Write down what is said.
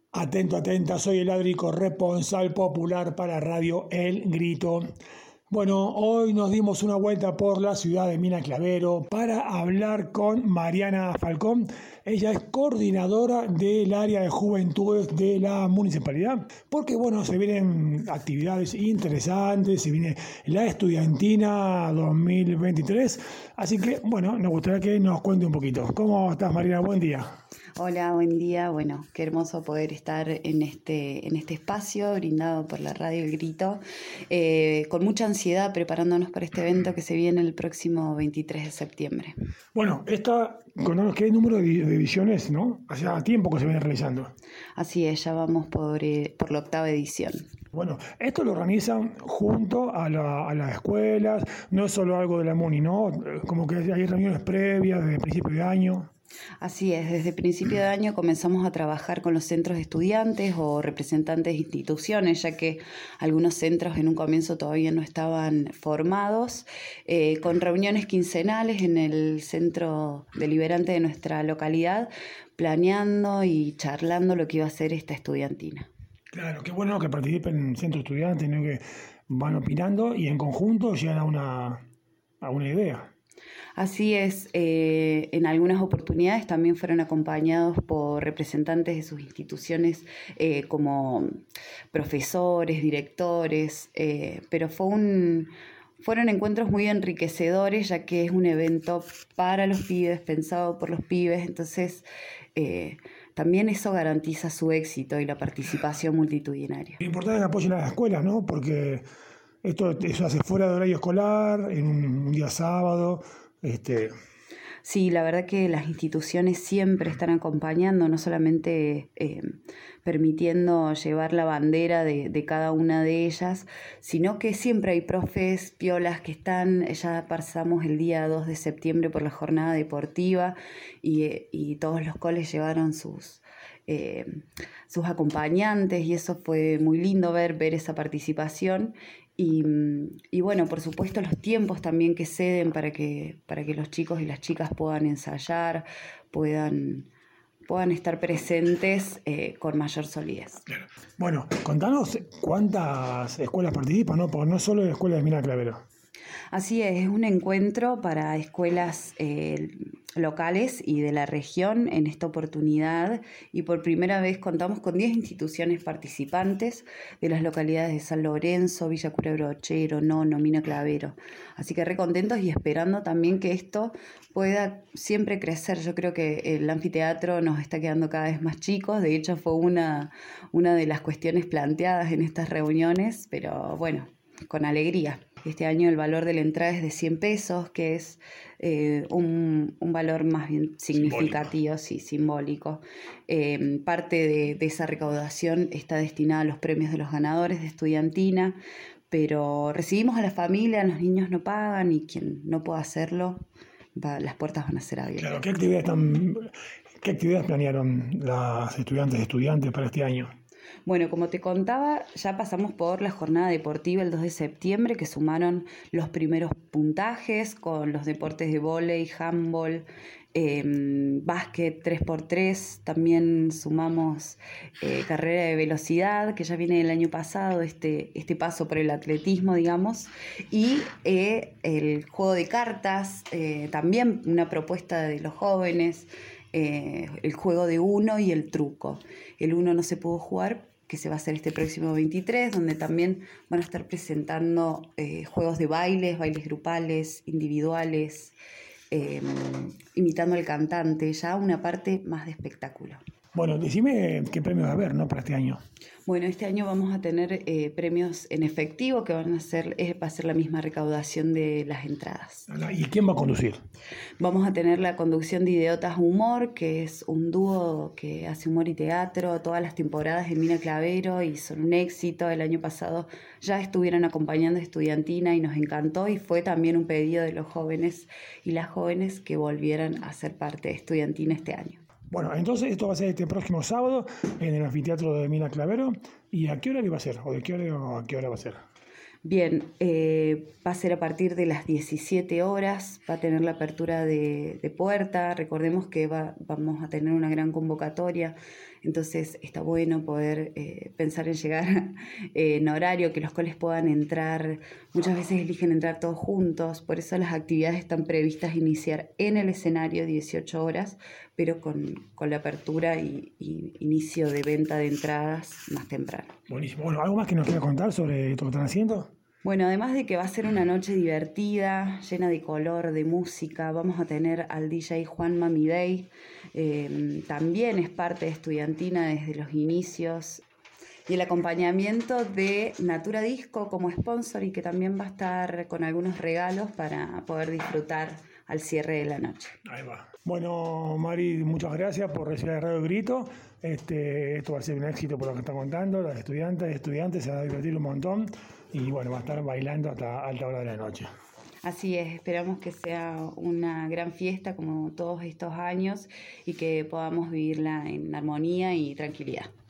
Atento, atenta, soy el Adri, corresponsal popular para Radio El Grito. Bueno, hoy nos dimos una vuelta por la ciudad de Mina Clavero para hablar con Mariana Falcón. Ella es coordinadora del área de juventudes de la municipalidad, porque bueno, se vienen actividades interesantes, se viene la estudiantina 2023, así que bueno, nos gustaría que nos cuente un poquito. ¿Cómo estás, Mariana? Buen día. Hola, buen día. Bueno, qué hermoso poder estar en este espacio brindado por la Radio El Grito, con mucha ansiedad preparándonos para este evento que se viene el próximo 23 de septiembre. Bueno, contanos qué número de ediciones, ¿no? Hace tiempo que se viene realizando. Así es, ya vamos por la 8ª edición. Bueno, esto lo organizan junto a las escuelas, no es solo algo de la MUNI, ¿no? Como que hay reuniones previas desde principio de año. Así es, desde principio de año comenzamos a trabajar con los centros de estudiantes o representantes de instituciones, ya que algunos centros en un comienzo todavía no estaban formados, con reuniones quincenales en el centro deliberante de nuestra localidad, planeando y charlando lo que iba a ser esta estudiantina. Claro, qué bueno que participen centros estudiantes, ¿no? Que van opinando y en conjunto llegan a una idea. Así es, en algunas oportunidades también fueron acompañados por representantes de sus instituciones, como profesores, directores, pero fueron encuentros muy enriquecedores, ya que es un evento para los pibes, pensado por los pibes, entonces también eso garantiza su éxito y la participación multitudinaria. Lo importante es el apoyo a las escuelas, ¿no? Porque eso se hace fuera de horario escolar, en un día sábado. Sí, la verdad que las instituciones siempre están acompañando, no solamente permitiendo llevar la bandera de cada una de ellas, sino que siempre hay profes, piolas que están. Ya pasamos el día 2 de septiembre por la jornada deportiva y todos los coles llevaron sus acompañantes y eso fue muy lindo ver esa participación. Y bueno, por supuesto los tiempos también que ceden para que los chicos y las chicas puedan ensayar, puedan estar presentes con mayor solidez. Claro. Bueno, contanos cuántas escuelas participan, ¿no? Porque no solo la escuela de Mina Clavero. Así es un encuentro para escuelas locales y de la región en esta oportunidad, y por primera vez contamos con 10 instituciones participantes de las localidades de San Lorenzo, Villa Brochero, Nono, Mina Clavero. Así que re contentos y esperando también que esto pueda siempre crecer. Yo creo que el anfiteatro nos está quedando cada vez más chicos, de hecho fue una de las cuestiones planteadas en estas reuniones, pero bueno, con alegría. Este año el valor de la entrada es de 100 pesos, que es un valor más bien significativo, simbólico. Parte de esa recaudación está destinada a los premios de los ganadores de estudiantina, pero recibimos a la familia, los niños no pagan y quien no pueda hacerlo, las puertas van a ser abiertas. Claro, ¿qué actividades planearon las estudiantes para este año? Bueno, como te contaba, ya pasamos por la jornada deportiva el 2 de septiembre, que sumaron los primeros puntajes con los deportes de vóley, handball, básquet 3x3. También sumamos carrera de velocidad, que ya viene del año pasado, este paso por el atletismo, digamos, y el juego de cartas, también una propuesta de los jóvenes. El juego de uno y el truco. El uno no se pudo jugar, que se va a hacer este próximo 23, donde también van a estar presentando juegos de bailes grupales, individuales, imitando al cantante, ya una parte más de espectáculo. Bueno, decime qué premios va a haber, ¿no? Para este año. Bueno, este año vamos a tener premios en efectivo que va a ser la misma recaudación de las entradas. ¿Y quién va a conducir? Vamos a tener la conducción de Ideotas Humor, que es un dúo que hace humor y teatro todas las temporadas en Mina Clavero y son un éxito. El año pasado ya estuvieron acompañando a Estudiantina y nos encantó, y fue también un pedido de los jóvenes y las jóvenes que volvieran a ser parte de Estudiantina este año. Bueno, entonces esto va a ser este próximo sábado en el anfiteatro de Mina Clavero. ¿Y a qué hora va a ser? ¿O de qué hora a qué hora va a ser? Bien, va a ser a partir de las 17 horas, va a tener la apertura de puerta. Recordemos que vamos a tener una gran convocatoria, entonces está bueno poder pensar en llegar en horario, que los coles puedan entrar. Muchas veces eligen entrar todos juntos, por eso las actividades están previstas iniciar en el escenario 18 horas, pero con la apertura y inicio de venta de entradas más temprano. Buenísimo. Bueno, ¿algo más que nos quieras contar sobre esto que están haciendo? Bueno, además de que va a ser una noche divertida, llena de color, de música, vamos a tener al DJ Juan Mamidei, también es parte de Estudiantina desde los inicios, y el acompañamiento de Natura Disco como sponsor y que también va a estar con algunos regalos para poder disfrutar al cierre de la noche. Ahí va. Bueno, Mari, muchas gracias por recibir el Radio Grito. Esto va a ser un éxito por lo que está contando. Las estudiantes se van a divertir un montón y bueno, va a estar bailando hasta alta hora de la noche. Así es, esperamos que sea una gran fiesta como todos estos años y que podamos vivirla en armonía y tranquilidad.